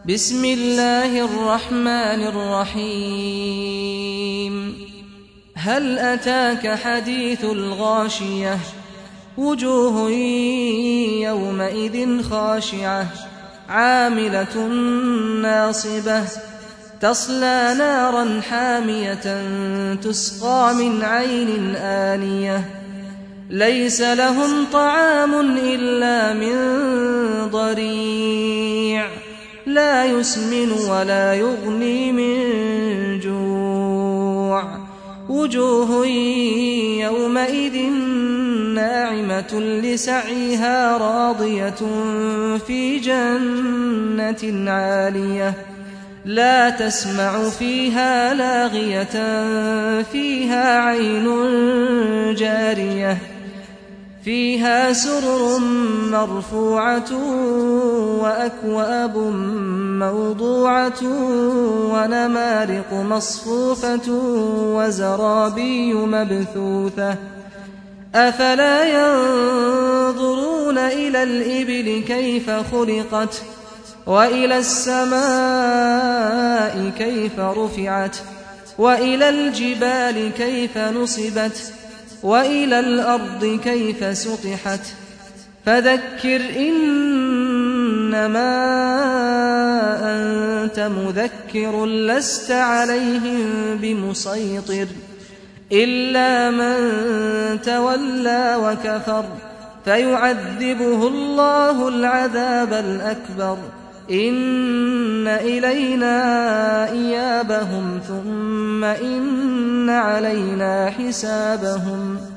بسم الله الرحمن الرحيم هل أتاك حديث الغاشية وجوه يومئذ خاشعة عاملة ناصبة تصلى نارا حامية تسقى من عين آنية ليس لهم طعام إلا من ضريع لا يسمن ولا يغني من جوع وجوه يومئذ ناعمة لسعيها راضية في جنة عالية لا تسمع فيها لاغية فيها عين جارية فيها سرر مرفوعة وأكواب موضوعة ونمارق مصفوفة وزرابي مبثوثة أفلا ينظرون إلى الإبل كيف خلقت وإلى السماء كيف رفعت وإلى الجبال كيف نصبت وإلى الأرض كيف سطحت فذكر إنما أنت مذكر لست عليهم بمسيطر إلا من تولى وكفر فيعذبه الله العذاب الأكبر إن إلينا إيابهم ثم إن علينا حسابهم